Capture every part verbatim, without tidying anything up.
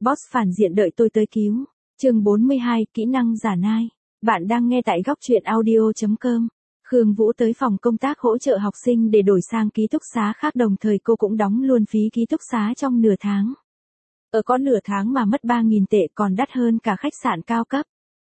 Boss phản diện đợi tôi tới cứu. Chương bốn mươi hai, kỹ năng giả nai. Bạn đang nghe tại góc truyện audio chấm com. Khương Vũ tới phòng công tác hỗ trợ học sinh để đổi sang ký túc xá khác, đồng thời cô cũng đóng luôn phí ký túc xá trong nửa tháng. Ở có nửa tháng mà mất ba nghìn tệ, còn đắt hơn cả khách sạn cao cấp.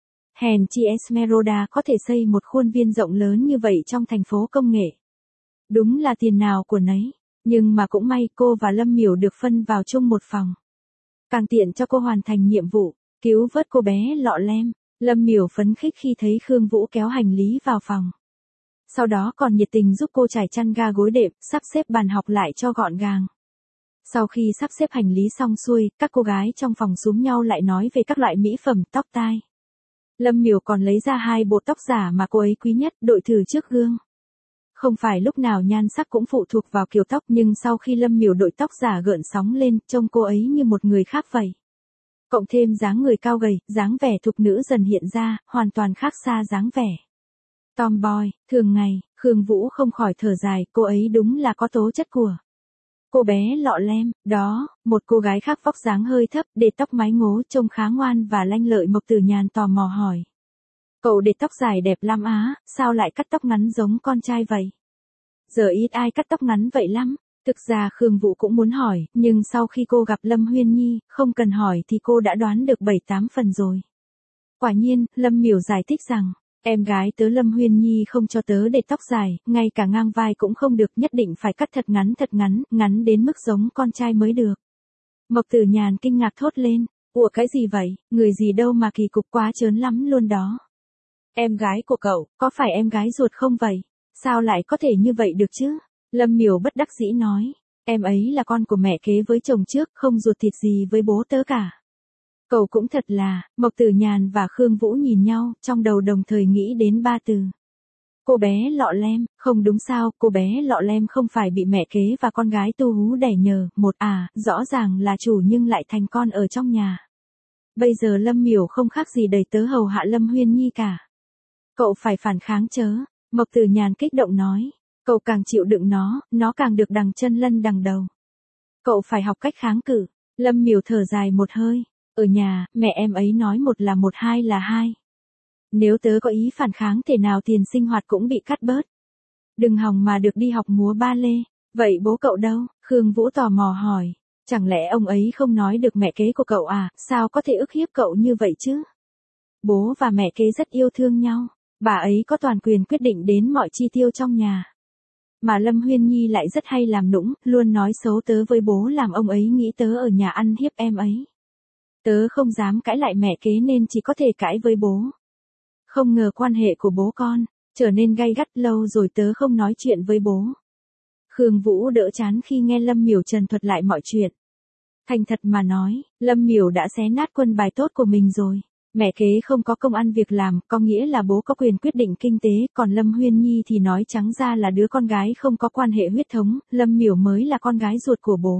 Hèn chi Esmeralda có thể xây một khuôn viên rộng lớn như vậy trong thành phố công nghệ. Đúng là tiền nào của nấy, nhưng mà cũng may cô và Lâm Miểu được phân vào chung một phòng. Càng tiện cho cô hoàn thành nhiệm vụ, cứu vớt cô bé lọ lem. Lâm Miểu phấn khích khi thấy Khương Vũ kéo hành lý vào phòng. Sau đó còn nhiệt tình giúp cô trải chăn ga gối đệm, sắp xếp bàn học lại cho gọn gàng. Sau khi sắp xếp hành lý xong xuôi, các cô gái trong phòng xúm nhau lại nói về các loại mỹ phẩm tóc tai. Lâm Miểu còn lấy ra hai bộ tóc giả mà cô ấy quý nhất, đội thử trước gương. Không phải lúc nào nhan sắc cũng phụ thuộc vào kiểu tóc, nhưng sau khi Lâm Miểu đội tóc giả gợn sóng lên, trông cô ấy như một người khác vậy. Cộng thêm dáng người cao gầy, dáng vẻ thục nữ dần hiện ra, hoàn toàn khác xa dáng vẻ tomboy. Thường ngày, Khương Vũ không khỏi thở dài, cô ấy đúng là có tố chất của cô bé lọ lem. Đó, một cô gái khác vóc dáng hơi thấp, để tóc mái ngố, trông khá ngoan và lanh lợi. Mộc Tử Nhàn tò mò hỏi. Cậu để tóc dài đẹp lắm á, sao lại cắt tóc ngắn giống con trai vậy? Giờ ít ai cắt tóc ngắn vậy lắm. Thực ra Khương Vũ cũng muốn hỏi, nhưng sau khi cô gặp Lâm Huyên Nhi, không cần hỏi thì cô đã đoán được bảy tám phần rồi. Quả nhiên, Lâm Miểu giải thích rằng, em gái tớ Lâm Huyên Nhi không cho tớ để tóc dài, ngay cả ngang vai cũng không được, nhất định phải cắt thật ngắn thật ngắn, ngắn đến mức giống con trai mới được. Mộc Tử Nhàn kinh ngạc thốt lên, ủa cái gì vậy, người gì đâu mà kỳ cục quá trớn lắm luôn đó. Em gái của cậu, có phải em gái ruột không vậy? Sao lại có thể như vậy được chứ? Lâm Miểu bất đắc dĩ nói, em ấy là con của mẹ kế với chồng trước, không ruột thịt gì với bố tớ cả. Cậu cũng thật là. Mộc Tử Nhàn và Khương Vũ nhìn nhau, trong đầu đồng thời nghĩ đến ba từ. Cô bé lọ lem. Không đúng sao, cô bé lọ lem không phải bị mẹ kế và con gái tu hú đẻ nhờ. Một à, rõ ràng là chủ nhưng lại thành con ở trong nhà. Bây giờ Lâm Miểu không khác gì đầy tớ hầu hạ Lâm Huyên Nhi cả. Cậu phải phản kháng chớ. Mộc Tử Nhàn kích động nói. Cậu càng chịu đựng nó, nó càng được đằng chân lân đằng đầu. Cậu phải học cách kháng cự. Lâm Miểu thở dài một hơi. Ở nhà, mẹ em ấy nói một là một, hai là hai. Nếu tớ có ý phản kháng thể nào tiền sinh hoạt cũng bị cắt bớt. Đừng hòng mà được đi học múa ba lê. Vậy bố cậu đâu? Khương Vũ tò mò hỏi. Chẳng lẽ ông ấy không nói được mẹ kế của cậu à, sao có thể ức hiếp cậu như vậy chứ? Bố và mẹ kế rất yêu thương nhau. Bà ấy có toàn quyền quyết định đến mọi chi tiêu trong nhà. Mà Lâm Huyên Nhi lại rất hay làm nũng, luôn nói xấu tớ với bố làm ông ấy nghĩ tớ ở nhà ăn hiếp em ấy. Tớ không dám cãi lại mẹ kế nên chỉ có thể cãi với bố. Không ngờ quan hệ của bố con trở nên gay gắt, lâu rồi tớ không nói chuyện với bố. Khương Vũ đỡ chán khi nghe Lâm Miểu trần thuật lại mọi chuyện. Thành thật mà nói, Lâm Miểu đã xé nát quân bài tốt của mình rồi. Mẹ kế không có công ăn việc làm, có nghĩa là bố có quyền quyết định kinh tế, còn Lâm Huyên Nhi thì nói trắng ra là đứa con gái không có quan hệ huyết thống, Lâm Miểu mới là con gái ruột của bố.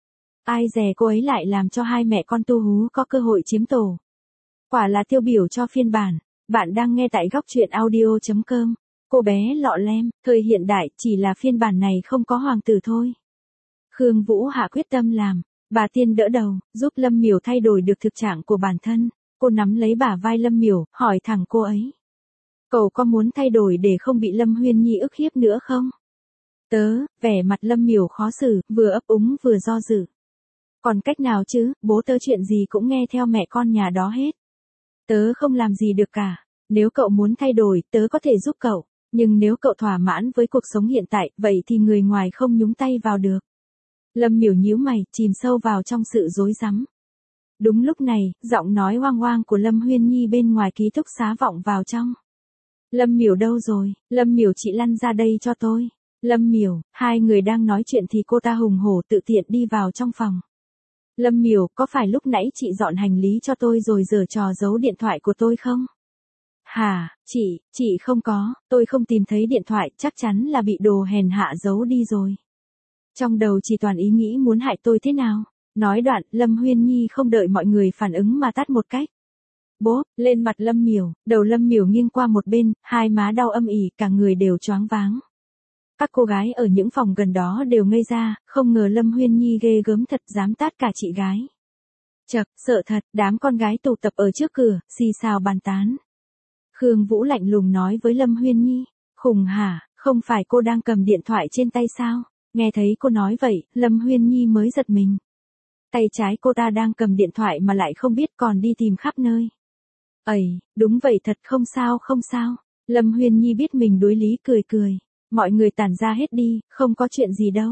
Ai dè cô ấy lại làm cho hai mẹ con tu hú có cơ hội chiếm tổ. Quả là tiêu biểu cho phiên bản. Bạn đang nghe tại góc truyện audio chấm com. Cô bé lọ lem, thời hiện đại, chỉ là phiên bản này không có hoàng tử thôi. Khương Vũ hạ quyết tâm làm. Bà tiên đỡ đầu, giúp Lâm Miểu thay đổi được thực trạng của bản thân. Cô nắm lấy bả vai Lâm Miểu, hỏi thẳng cô ấy. Cậu có muốn thay đổi để không bị Lâm Huyên Nhi ức hiếp nữa không? Tớ, vẻ mặt Lâm Miểu khó xử, vừa ấp úng vừa do dự. Còn cách nào chứ, bố tớ chuyện gì cũng nghe theo mẹ con nhà đó hết. Tớ không làm gì được cả. Nếu cậu muốn thay đổi, tớ có thể giúp cậu. Nhưng nếu cậu thỏa mãn với cuộc sống hiện tại, vậy thì người ngoài không nhúng tay vào được. Lâm Miểu nhíu mày, chìm sâu vào trong sự rối rắm. Đúng lúc này, giọng nói hoang hoang của Lâm Huyên Nhi bên ngoài ký túc xá vọng vào trong. Lâm Miểu đâu rồi? Lâm Miểu, chị lăn ra đây cho tôi. Lâm Miểu, hai người đang nói chuyện thì cô ta hùng hổ tự tiện đi vào trong phòng. Lâm Miểu, có phải lúc nãy chị dọn hành lý cho tôi rồi giở trò giấu điện thoại của tôi không? Hả, chị, chị không có, tôi không tìm thấy điện thoại, chắc chắn là bị đồ hèn hạ giấu đi rồi. Trong đầu chỉ toàn ý nghĩ muốn hại tôi thế nào. Nói đoạn, Lâm Huyên Nhi không đợi mọi người phản ứng mà tát một cách. Bốp, lên mặt Lâm Miểu, đầu Lâm Miểu nghiêng qua một bên, hai má đau âm ỉ, cả người đều choáng váng. Các cô gái ở những phòng gần đó đều ngây ra, không ngờ Lâm Huyên Nhi ghê gớm thật, dám tát cả chị gái. Chậc, sợ thật, đám con gái tụ tập ở trước cửa, xì xào bàn tán. Khương Vũ lạnh lùng nói với Lâm Huyên Nhi, khùng hả, không phải cô đang cầm điện thoại trên tay sao? Nghe thấy cô nói vậy, Lâm Huyên Nhi mới giật mình. Tay trái cô ta đang cầm điện thoại mà lại không biết còn đi tìm khắp nơi. Ây, đúng vậy thật không sao không sao. Lâm Huyên Nhi biết mình đối lý cười cười. Mọi người tản ra hết đi, không có chuyện gì đâu.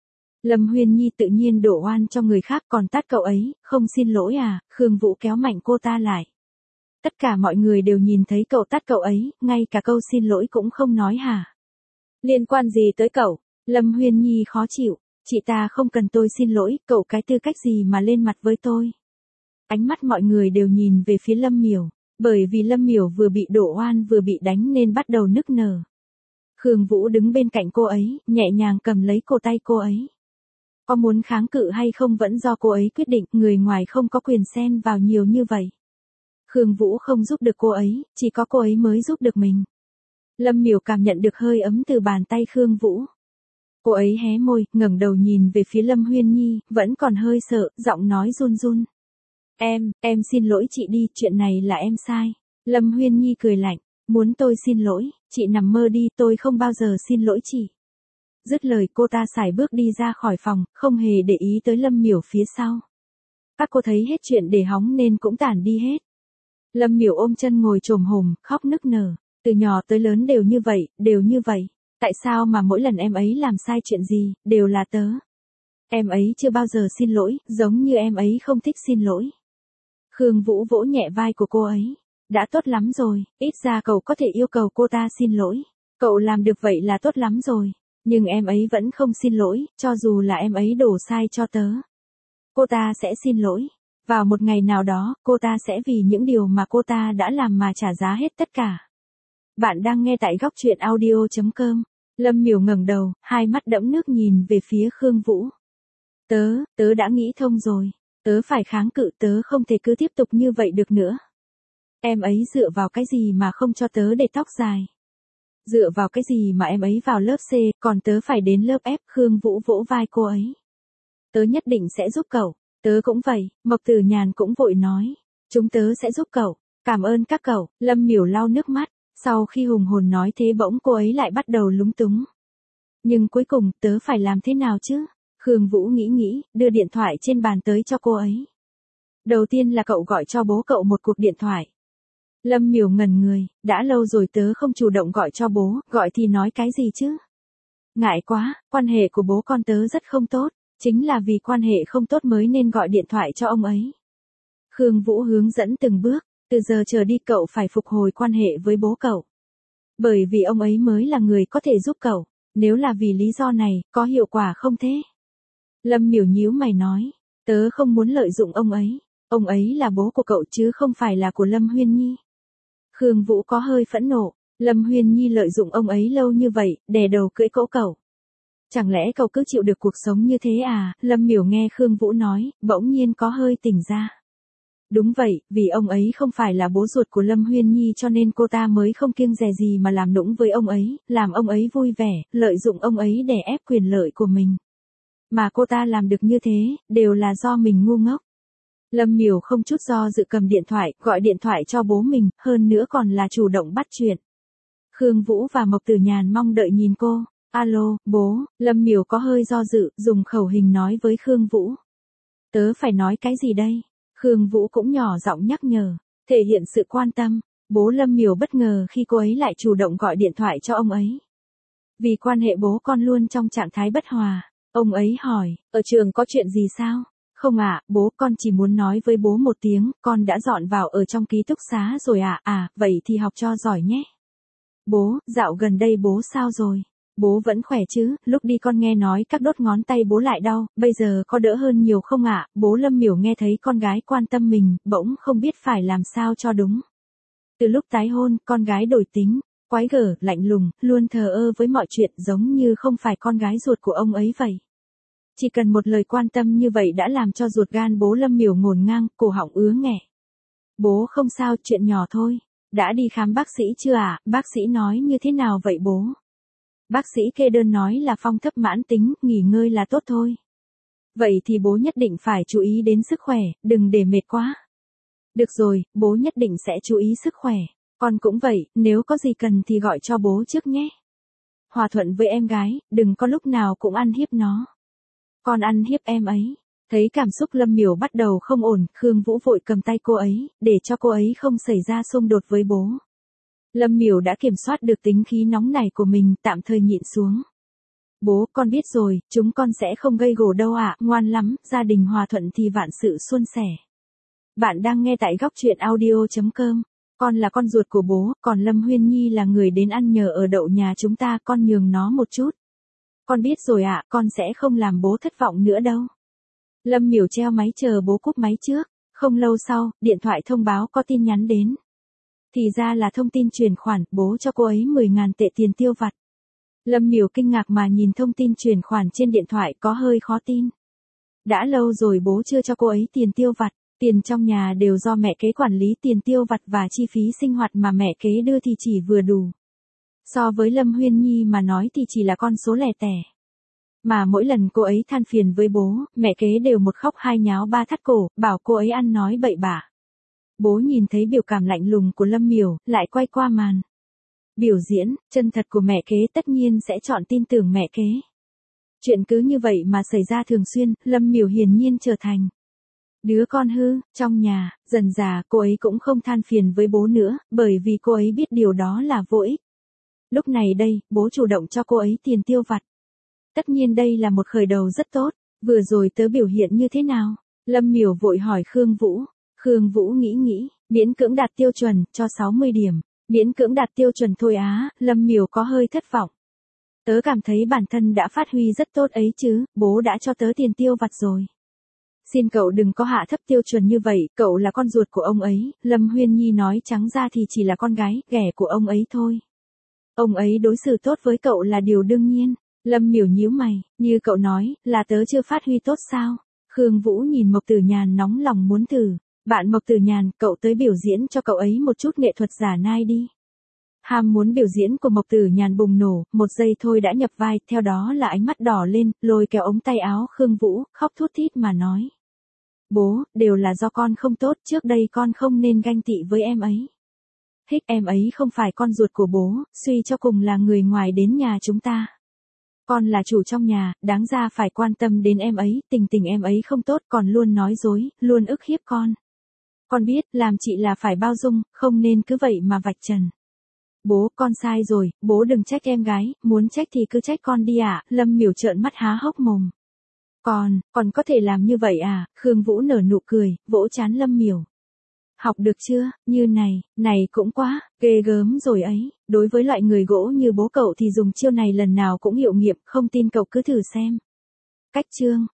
Lâm Huyên Nhi tự nhiên đổ oan cho người khác còn tát cậu ấy, không xin lỗi à, Khương Vũ kéo mạnh cô ta lại. Tất cả mọi người đều nhìn thấy cậu tát cậu ấy, ngay cả câu xin lỗi cũng không nói hả? Liên quan gì tới cậu? Lâm Huyên Nhi khó chịu, chị ta không cần tôi xin lỗi, cậu cái tư cách gì mà lên mặt với tôi? Ánh mắt mọi người đều nhìn về phía Lâm Miểu, bởi vì Lâm Miểu vừa bị đổ oan vừa bị đánh nên bắt đầu nức nở. Khương Vũ đứng bên cạnh cô ấy, nhẹ nhàng cầm lấy cổ tay cô ấy. Có muốn kháng cự hay không vẫn do cô ấy quyết định, người ngoài không có quyền xen vào nhiều như vậy. Khương Vũ không giúp được cô ấy, chỉ có cô ấy mới giúp được mình. Lâm Miểu cảm nhận được hơi ấm từ bàn tay Khương Vũ. Cô ấy hé môi, ngẩng đầu nhìn về phía Lâm Huyên Nhi, vẫn còn hơi sợ, giọng nói run run. Em, em xin lỗi chị đi, chuyện này là em sai. Lâm Huyên Nhi cười lạnh, muốn tôi xin lỗi, chị nằm mơ đi, tôi không bao giờ xin lỗi chị. Dứt lời cô ta sải bước đi ra khỏi phòng, không hề để ý tới Lâm Miểu phía sau. Các cô thấy hết chuyện để hóng nên cũng tản đi hết. Lâm Miểu ôm chân ngồi chồm hổm, khóc nức nở, từ nhỏ tới lớn đều như vậy, đều như vậy. Tại sao mà mỗi lần em ấy làm sai chuyện gì, đều là tớ? Em ấy chưa bao giờ xin lỗi, giống như em ấy không thích xin lỗi. Khương Vũ vỗ nhẹ vai của cô ấy. Đã tốt lắm rồi, ít ra cậu có thể yêu cầu cô ta xin lỗi. Cậu làm được vậy là tốt lắm rồi. Nhưng em ấy vẫn không xin lỗi, cho dù là em ấy đổ sai cho tớ. Cô ta sẽ xin lỗi. Vào một ngày nào đó, cô ta sẽ vì những điều mà cô ta đã làm mà trả giá hết tất cả. Bạn đang nghe tại góc truyện audio chấm com. Lâm Miểu ngẩng đầu, hai mắt đẫm nước nhìn về phía Khương Vũ. Tớ, tớ đã nghĩ thông rồi. Tớ phải kháng cự, tớ không thể cứ tiếp tục như vậy được nữa. Em ấy dựa vào cái gì mà không cho tớ để tóc dài? Dựa vào cái gì mà em ấy vào lớp C, còn tớ phải đến lớp F? Khương Vũ vỗ vai cô ấy. Tớ nhất định sẽ giúp cậu. Tớ cũng vậy, Mộc Tử Nhàn cũng vội nói. Chúng tớ sẽ giúp cậu. Cảm ơn các cậu. Lâm Miểu lau nước mắt. Sau khi hùng hồn nói thế bỗng cô ấy lại bắt đầu lúng túng. Nhưng cuối cùng tớ phải làm thế nào chứ? Khương Vũ nghĩ nghĩ, đưa điện thoại trên bàn tới cho cô ấy. Đầu tiên là cậu gọi cho bố cậu một cuộc điện thoại. Lâm Miểu ngẩn người, đã lâu rồi tớ không chủ động gọi cho bố, gọi thì nói cái gì chứ? Ngại quá, quan hệ của bố con tớ rất không tốt, chính là vì quan hệ không tốt mới nên gọi điện thoại cho ông ấy. Khương Vũ hướng dẫn từng bước, từ giờ trở đi cậu phải phục hồi quan hệ với bố cậu. Bởi vì ông ấy mới là người có thể giúp cậu, nếu là vì lý do này, có hiệu quả không thế? Lâm Miểu nhíu mày nói, tớ không muốn lợi dụng ông ấy, ông ấy là bố của cậu chứ không phải là của Lâm Huyên Nhi. Khương Vũ có hơi phẫn nộ, Lâm Huyên Nhi lợi dụng ông ấy lâu như vậy, đè đầu cưỡi cỗ cậu. Chẳng lẽ cậu cứ chịu được cuộc sống như thế à? Lâm Miểu nghe Khương Vũ nói, bỗng nhiên có hơi tỉnh ra. Đúng vậy, vì ông ấy không phải là bố ruột của Lâm Huyên Nhi cho nên cô ta mới không kiêng dè gì mà làm nũng với ông ấy, làm ông ấy vui vẻ, lợi dụng ông ấy để ép quyền lợi của mình. Mà cô ta làm được như thế, đều là do mình ngu ngốc. Lâm Miểu không chút do dự cầm điện thoại, gọi điện thoại cho bố mình, hơn nữa còn là chủ động bắt chuyện. Khương Vũ và Mộc Tử Nhàn mong đợi nhìn cô. Alo, bố, Lâm Miểu có hơi do dự, dùng khẩu hình nói với Khương Vũ. Tớ phải nói cái gì đây? Khương Vũ cũng nhỏ giọng nhắc nhở, thể hiện sự quan tâm. Bố Lâm Miểu bất ngờ khi cô ấy lại chủ động gọi điện thoại cho ông ấy. Vì quan hệ bố con luôn trong trạng thái bất hòa, ông ấy hỏi, ở trường có chuyện gì sao? Không ạ, à, bố con chỉ muốn nói với bố một tiếng, con đã dọn vào ở trong ký túc xá rồi ạ, à? à, vậy thì học cho giỏi nhé. Bố, dạo gần đây bố sao rồi? Bố vẫn khỏe chứ, lúc đi con nghe nói các đốt ngón tay bố lại đau, bây giờ có đỡ hơn nhiều không ạ? À? Bố Lâm Miểu nghe thấy con gái quan tâm mình, bỗng không biết phải làm sao cho đúng. Từ lúc tái hôn, con gái đổi tính, quái gở, lạnh lùng, luôn thờ ơ với mọi chuyện giống như không phải con gái ruột của ông ấy vậy. Chỉ cần một lời quan tâm như vậy đã làm cho ruột gan bố Lâm Miểu ngổn ngang, cổ họng ứa nghẹ. Bố không sao, chuyện nhỏ thôi. Đã đi khám bác sĩ chưa ạ? À? Bác sĩ nói như thế nào vậy bố? Bác sĩ kê đơn nói là phong thấp mãn tính, nghỉ ngơi là tốt thôi. Vậy thì bố nhất định phải chú ý đến sức khỏe, đừng để mệt quá. Được rồi, bố nhất định sẽ chú ý sức khỏe. Con cũng vậy, nếu có gì cần thì gọi cho bố trước nhé. Hòa thuận với em gái, đừng có lúc nào cũng ăn hiếp nó. Con ăn hiếp em ấy. Thấy cảm xúc Lâm Miểu bắt đầu không ổn, Khương Vũ vội cầm tay cô ấy, để cho cô ấy không xảy ra xung đột với bố. Lâm Miểu đã kiểm soát được tính khí nóng nảy của mình, tạm thời nhịn xuống. Bố, con biết rồi, chúng con sẽ không gây gổ đâu ạ, ngoan lắm, gia đình hòa thuận thì vạn sự suôn sẻ. Bạn đang nghe tại góc truyện audio chấm com. Con là con ruột của bố, còn Lâm Huyên Nhi là người đến ăn nhờ ở đậu nhà chúng ta, con nhường nó một chút. Con biết rồi ạ, con sẽ không làm bố thất vọng nữa đâu. Lâm Miểu treo máy chờ bố cúp máy trước. Không lâu sau, điện thoại thông báo có tin nhắn đến. Thì ra là thông tin chuyển khoản, bố cho cô ấy mười nghìn tệ tiền tiêu vặt. Lâm Miểu kinh ngạc mà nhìn thông tin chuyển khoản trên điện thoại có hơi khó tin. Đã lâu rồi bố chưa cho cô ấy tiền tiêu vặt, tiền trong nhà đều do mẹ kế quản lý, tiền tiêu vặt và chi phí sinh hoạt mà mẹ kế đưa thì chỉ vừa đủ. So với Lâm Huyên Nhi mà nói thì chỉ là con số lẻ tẻ. Mà mỗi lần cô ấy than phiền với bố, mẹ kế đều một khóc hai nháo ba thắt cổ, bảo cô ấy ăn nói bậy bạ. Bố nhìn thấy biểu cảm lạnh lùng của Lâm Miểu, lại quay qua màn biểu diễn chân thật của mẹ kế, tất nhiên sẽ chọn tin tưởng mẹ kế. Chuyện cứ như vậy mà xảy ra thường xuyên, Lâm Miểu hiển nhiên trở thành đứa con hư trong nhà. Dần dà cô ấy cũng không than phiền với bố nữa, bởi vì cô ấy biết điều đó là vô ích. Lúc này đây, bố chủ động cho cô ấy tiền tiêu vặt. Tất nhiên đây là một khởi đầu rất tốt. Vừa rồi tớ biểu hiện như thế nào? Lâm Miểu vội hỏi Khương Vũ. Khương Vũ nghĩ nghĩ, miễn cưỡng đạt tiêu chuẩn, cho sáu mươi điểm. Miễn cưỡng đạt tiêu chuẩn thôi á, Lâm Miểu có hơi thất vọng. Tớ cảm thấy bản thân đã phát huy rất tốt ấy chứ, bố đã cho tớ tiền tiêu vặt rồi. Xin cậu đừng có hạ thấp tiêu chuẩn như vậy, cậu là con ruột của ông ấy, Lâm Huyên Nhi nói trắng ra thì chỉ là con gái, ghẻ của ông ấy thôi. Ông ấy đối xử tốt với cậu là điều đương nhiên. Lâm Miểu nhíu mày, như cậu nói, là tớ chưa phát huy tốt sao? Khương Vũ nhìn Mộc Tử Nhàn nóng lòng muốn thử. Bạn Mộc Tử Nhàn, cậu tới biểu diễn cho cậu ấy một chút nghệ thuật giả nai đi. Ham muốn biểu diễn của Mộc Tử Nhàn bùng nổ, một giây thôi đã nhập vai, theo đó là ánh mắt đỏ lên, lôi kéo ống tay áo Khương Vũ, khóc thút thít mà nói. Bố, đều là do con không tốt, trước đây con không nên ganh tị với em ấy. Hích, em ấy không phải con ruột của bố, suy cho cùng là người ngoài đến nhà chúng ta. Con là chủ trong nhà, đáng ra phải quan tâm đến em ấy, tình tình em ấy không tốt, còn luôn nói dối, luôn ức hiếp con. Con biết, làm chị là phải bao dung, không nên cứ vậy mà vạch trần. Bố, con sai rồi, bố đừng trách em gái, muốn trách thì cứ trách con đi ạ. Lâm Miểu trợn mắt há hốc mồm. Còn, còn có thể làm như vậy à? Khương Vũ nở nụ cười, vỗ trán Lâm Miểu. Học được chưa, như này, này cũng quá, ghê gớm rồi ấy. Đối với loại người gỗ như bố cậu thì dùng chiêu này lần nào cũng hiệu nghiệm, không tin cậu cứ thử xem. Cách chương